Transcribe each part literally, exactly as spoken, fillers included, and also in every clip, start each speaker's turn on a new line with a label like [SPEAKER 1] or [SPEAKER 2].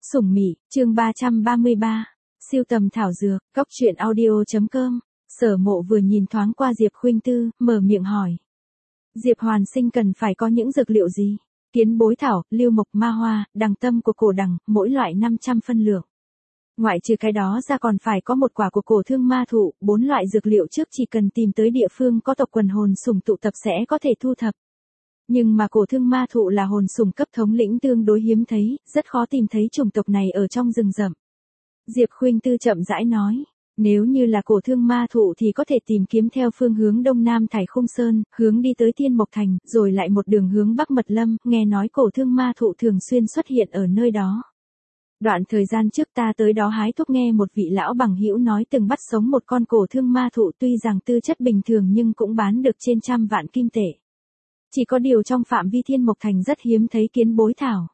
[SPEAKER 1] Sủng Mị, chương ba trăm ba mươi ba. Siêu tầm thảo dược, góc truyện audio chấm com. Sở Mộ vừa nhìn thoáng qua Diệp Khuynh Tư, mở miệng hỏi. Diệp Hoàn Sinh cần phải có những dược liệu gì? Kiến bối thảo, lưu mộc, ma hoa, đằng tâm của cổ đằng, mỗi loại năm trăm phân lượng. Ngoại trừ cái đó ra còn phải có một quả của cổ thương ma thụ, bốn loại dược liệu trước chỉ cần tìm tới địa phương có tộc quần hồn sủng tụ tập sẽ có thể thu thập. Nhưng mà cổ thương ma thụ là hồn sủng cấp thống lĩnh tương đối hiếm thấy, rất khó tìm thấy chủng tộc này ở trong rừng rậm. Diệp Khuynh Tư chậm rãi nói, nếu như là cổ thương ma thụ thì có thể tìm kiếm theo phương hướng đông nam Thải Khung Sơn, hướng đi tới Thiên Mộc Thành, rồi lại một đường hướng bắc Mật Lâm, nghe nói cổ thương ma thụ thường xuyên xuất hiện ở nơi đó. Đoạn thời gian trước ta tới đó hái thuốc nghe một vị lão bằng hữu nói từng bắt sống một con cổ thương ma thụ, tuy rằng tư chất bình thường nhưng cũng bán được trên trăm vạn kim tệ. Chỉ có điều trong phạm vi Thiên Mộc Thành rất hiếm thấy kiến bối thảo.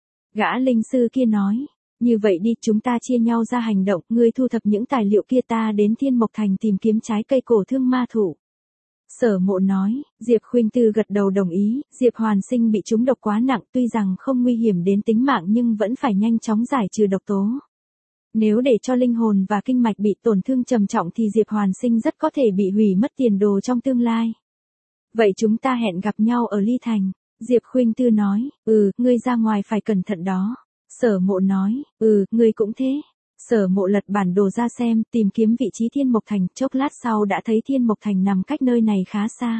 [SPEAKER 1] Gã linh sư kia nói, như vậy đi, chúng ta chia nhau ra hành động, ngươi thu thập những tài liệu kia, ta đến Thiên Mộc Thành tìm kiếm trái cây cổ thương ma thụ. Sở Mộ nói. Diệp Khuynh Tư gật đầu đồng ý. Diệp Hoàn Sinh bị trúng độc quá nặng, tuy rằng không nguy hiểm đến tính mạng nhưng vẫn phải nhanh chóng giải trừ độc tố. Nếu để cho linh hồn và kinh mạch bị tổn thương trầm trọng thì Diệp Hoàn Sinh rất có thể bị hủy mất tiền đồ trong tương lai. Vậy chúng ta hẹn gặp nhau ở Ly Thành. Diệp Khuynh Tư nói, ừ, ngươi ra ngoài phải cẩn thận đó. Sở Mộ nói, ừ, ngươi cũng thế. Sở Mộ lật bản đồ ra xem, tìm kiếm vị trí Thiên Mộc Thành, chốc lát sau đã thấy Thiên Mộc Thành nằm cách nơi này khá xa.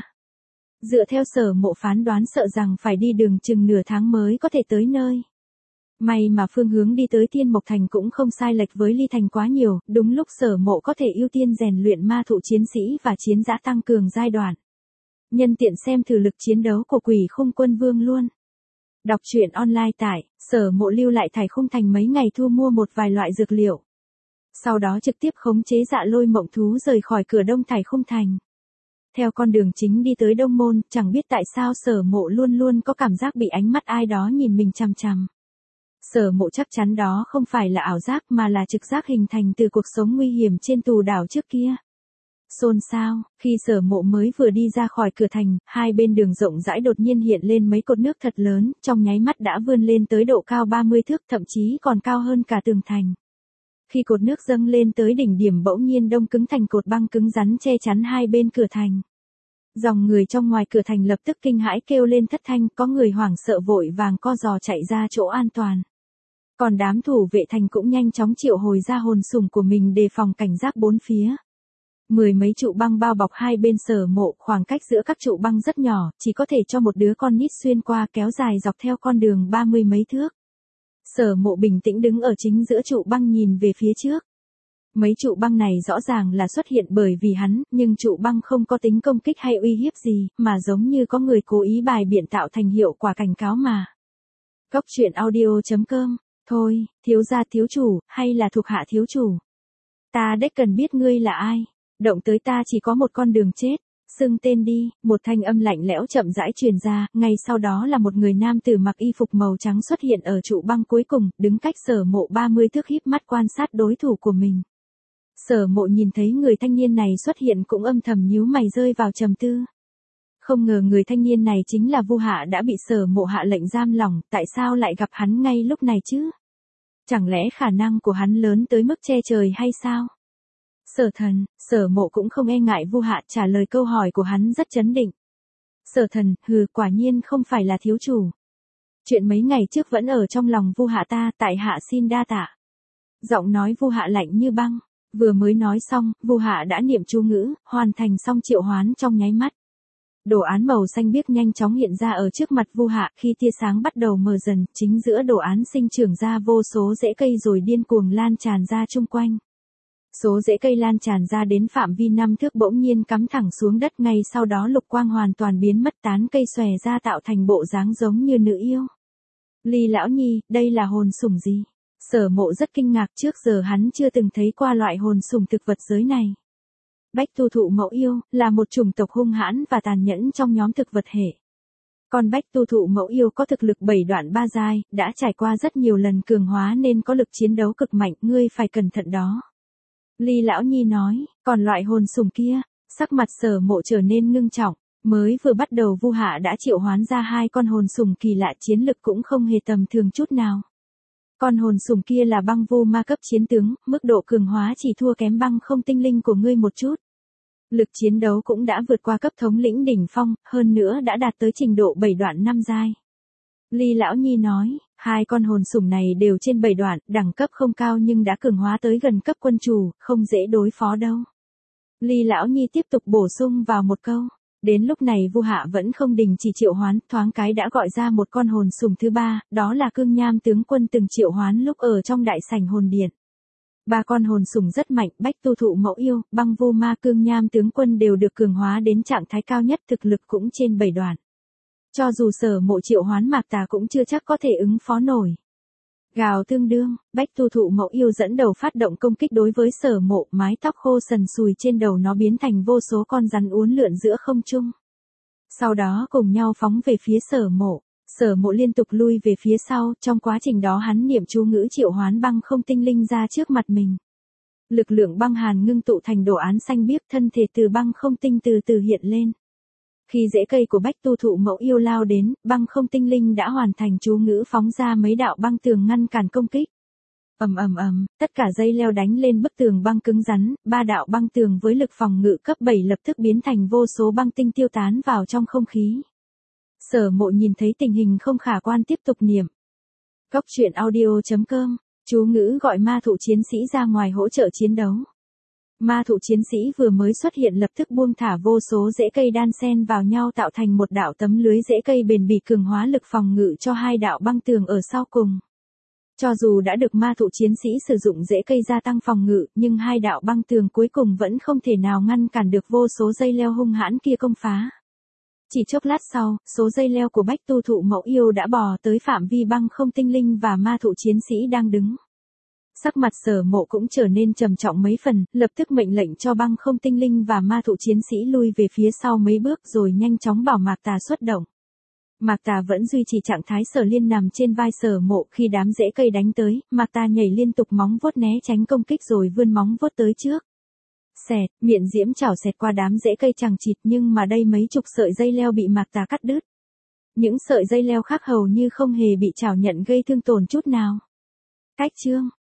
[SPEAKER 1] Dựa theo Sở Mộ phán đoán sợ rằng phải đi đường chừng nửa tháng mới có thể tới nơi. May mà phương hướng đi tới Thiên Mộc Thành cũng không sai lệch với Ly Thành quá nhiều, đúng lúc Sở Mộ có thể ưu tiên rèn luyện ma thụ chiến sĩ và chiến dã tăng cường giai đoạn. Nhân tiện xem thử lực chiến đấu của Quỷ Khung Quân Vương luôn. Đọc truyện online tại Sở Mộ lưu lại Thải Khung Thành mấy ngày thu mua một vài loại dược liệu. Sau đó trực tiếp khống chế Dạ Lôi mộng thú rời khỏi cửa đông Thải Khung Thành. Theo con đường chính đi tới Đông Môn, chẳng biết tại sao Sở Mộ luôn luôn có cảm giác bị ánh mắt ai đó nhìn mình chằm chằm. Sở Mộ chắc chắn đó không phải là ảo giác mà là trực giác hình thành từ cuộc sống nguy hiểm trên tù đảo trước kia. Xôn xao, khi Sở Mộ mới vừa đi ra khỏi cửa thành, hai bên đường rộng rãi đột nhiên hiện lên mấy cột nước thật lớn, trong nháy mắt đã vươn lên tới độ cao ba mươi thước, thậm chí còn cao hơn cả tường thành. Khi cột nước dâng lên tới đỉnh điểm bỗng nhiên đông cứng thành cột băng cứng rắn che chắn hai bên cửa thành. Dòng người trong ngoài cửa thành lập tức kinh hãi kêu lên thất thanh, có người hoảng sợ vội vàng co giò chạy ra chỗ an toàn. Còn đám thủ vệ thành cũng nhanh chóng triệu hồi ra hồn sủng của mình đề phòng cảnh giác bốn phía. Mười mấy trụ băng bao bọc hai bên Sở Mộ, khoảng cách giữa các trụ băng rất nhỏ, chỉ có thể cho một đứa con nít xuyên qua, kéo dài dọc theo con đường ba mươi mấy thước. Sở Mộ bình tĩnh đứng ở chính giữa trụ băng nhìn về phía trước. Mấy trụ băng này rõ ràng là xuất hiện bởi vì hắn, nhưng trụ băng không có tính công kích hay uy hiếp gì, mà giống như có người cố ý bài biện tạo thành hiệu quả cảnh cáo mà. Góc truyện audio chấm com. Thôi, thiếu gia thiếu chủ, hay là thuộc hạ thiếu chủ? Ta đếch cần biết ngươi là ai. Động tới ta chỉ có một con đường chết. Xưng tên đi. Một thanh âm lạnh lẽo chậm rãi truyền ra, ngay sau đó là một người nam tử mặc y phục màu trắng xuất hiện ở trụ băng cuối cùng, đứng cách Sở Mộ ba mươi thước híp mắt quan sát đối thủ của mình. Sở Mộ nhìn thấy người thanh niên này xuất hiện cũng âm thầm nhíu mày rơi vào trầm tư. Không ngờ người thanh niên này chính là Vu Hạ đã bị Sở Mộ hạ lệnh giam lỏng, tại sao lại gặp hắn ngay lúc này chứ? Chẳng lẽ khả năng của hắn lớn tới mức che trời hay sao? Sở Thần. Sở Mộ cũng không e ngại Vu Hạ trả lời câu hỏi của hắn rất chấn định. Sở Thần, hừ, quả nhiên không phải là thiếu chủ. Chuyện mấy ngày trước vẫn ở trong lòng Vu Hạ ta, tại hạ xin đa tạ. Giọng nói Vu Hạ lạnh như băng. Vừa mới nói xong, Vu Hạ đã niệm chú ngữ, hoàn thành xong triệu hoán trong nháy mắt. Đồ án màu xanh biếc nhanh chóng hiện ra ở trước mặt Vu Hạ, khi tia sáng bắt đầu mờ dần, chính giữa đồ án sinh trưởng ra vô số rễ cây rồi điên cuồng lan tràn ra chung quanh. Số rễ cây lan tràn ra đến phạm vi năm thước bỗng nhiên cắm thẳng xuống đất, ngay sau đó lục quang hoàn toàn biến mất, tán cây xòe ra tạo thành bộ dáng giống như nữ yêu. Ly lão nhi, đây là hồn sủng gì? Sở Mộ rất kinh ngạc, trước giờ hắn chưa từng thấy qua loại hồn sủng thực vật giới này. Bách tu thụ mẫu yêu, là một chủng tộc hung hãn và tàn nhẫn trong nhóm thực vật hệ. Con bách tu thụ mẫu yêu có thực lực bảy đoạn ba giai, đã trải qua rất nhiều lần cường hóa nên có lực chiến đấu cực mạnh, ngươi phải cẩn thận đó. Ly lão nhi nói, còn loại hồn sủng kia, sắc mặt Sở Mộ trở nên ngưng trọng, mới vừa bắt đầu Vu Hạ đã triệu hoán ra hai con hồn sủng kỳ lạ, chiến lực cũng không hề tầm thường chút nào. Con hồn sủng kia là băng vu ma cấp chiến tướng, mức độ cường hóa chỉ thua kém băng không tinh linh của ngươi một chút. Lực chiến đấu cũng đã vượt qua cấp thống lĩnh đỉnh phong, hơn nữa đã đạt tới trình độ bảy đoạn năm giai. Ly lão nhi nói, hai con hồn sủng này đều trên bảy đoạn, đẳng cấp không cao nhưng đã cường hóa tới gần cấp quân chủ, không dễ đối phó đâu. Ly lão nhi tiếp tục bổ sung vào một câu. Đến lúc này Vu Hạ vẫn không đình chỉ triệu hoán, thoáng cái đã gọi ra một con hồn sủng thứ ba, đó là Cương Nham tướng quân từng triệu hoán lúc ở trong đại sảnh hồn điện. Ba con hồn sủng rất mạnh, Bách Tu Thụ Mẫu Yêu, Băng Vu Ma Cương Nham tướng quân đều được cường hóa đến trạng thái cao nhất, thực lực cũng trên bảy đoạn. Cho dù Sở Mộ triệu hoán Mạc Tà cũng chưa chắc có thể ứng phó nổi. Gào tương đương, Bách Tu Thụ Mẫu Yêu dẫn đầu phát động công kích đối với Sở Mộ, mái tóc khô sần sùi trên đầu nó biến thành vô số con rắn uốn lượn giữa không trung. Sau đó cùng nhau phóng về phía Sở Mộ. Sở Mộ liên tục lui về phía sau, trong quá trình đó hắn niệm chú ngữ triệu hoán băng không tinh linh ra trước mặt mình. Lực lượng băng hàn ngưng tụ thành đồ án xanh biếc, thân thể từ băng không tinh từ từ hiện lên. Khi rễ cây của Bách Tu Thụ Mẫu Yêu lao đến, băng không tinh linh đã hoàn thành chú ngữ phóng ra mấy đạo băng tường ngăn cản công kích. Ầm ầm ầm, tất cả dây leo đánh lên bức tường băng cứng rắn, ba đạo băng tường với lực phòng ngự cấp bảy lập tức biến thành vô số băng tinh tiêu tán vào trong không khí. Sở Mộ nhìn thấy tình hình không khả quan tiếp tục niệm. Cốc truyện audio chấm com, chú ngữ gọi ma thụ chiến sĩ ra ngoài hỗ trợ chiến đấu. Ma thụ chiến sĩ vừa mới xuất hiện lập tức buông thả vô số rễ cây đan xen vào nhau tạo thành một đạo tấm lưới rễ cây bền bỉ cường hóa lực phòng ngự cho hai đạo băng tường ở sau cùng. Cho dù đã được ma thụ chiến sĩ sử dụng rễ cây gia tăng phòng ngự, nhưng hai đạo băng tường cuối cùng vẫn không thể nào ngăn cản được vô số dây leo hung hãn kia công phá. Chỉ chốc lát sau, số dây leo của Bách Tu Thụ Mẫu Yêu đã bò tới phạm vi băng không tinh linh và ma thụ chiến sĩ đang đứng. Sắc mặt Sở Mộ cũng trở nên trầm trọng mấy phần, lập tức mệnh lệnh cho băng không tinh linh và ma thụ chiến sĩ lui về phía sau mấy bước rồi nhanh chóng bảo Mạc Tà xuất động. Mạc Tà vẫn duy trì trạng thái Sở Liên nằm trên vai Sở Mộ, khi đám rễ cây đánh tới, Mạc Tà nhảy liên tục móng vuốt né tránh công kích rồi vươn móng vuốt tới trước. Xẹt, miệng diễm chảo xẹt qua đám rễ cây chằng chịt, nhưng mà đây mấy chục sợi dây leo bị Mạc Tà cắt đứt. Những sợi dây leo khác hầu như không hề bị chảo nhận gây thương tổn chút nào. Cách chương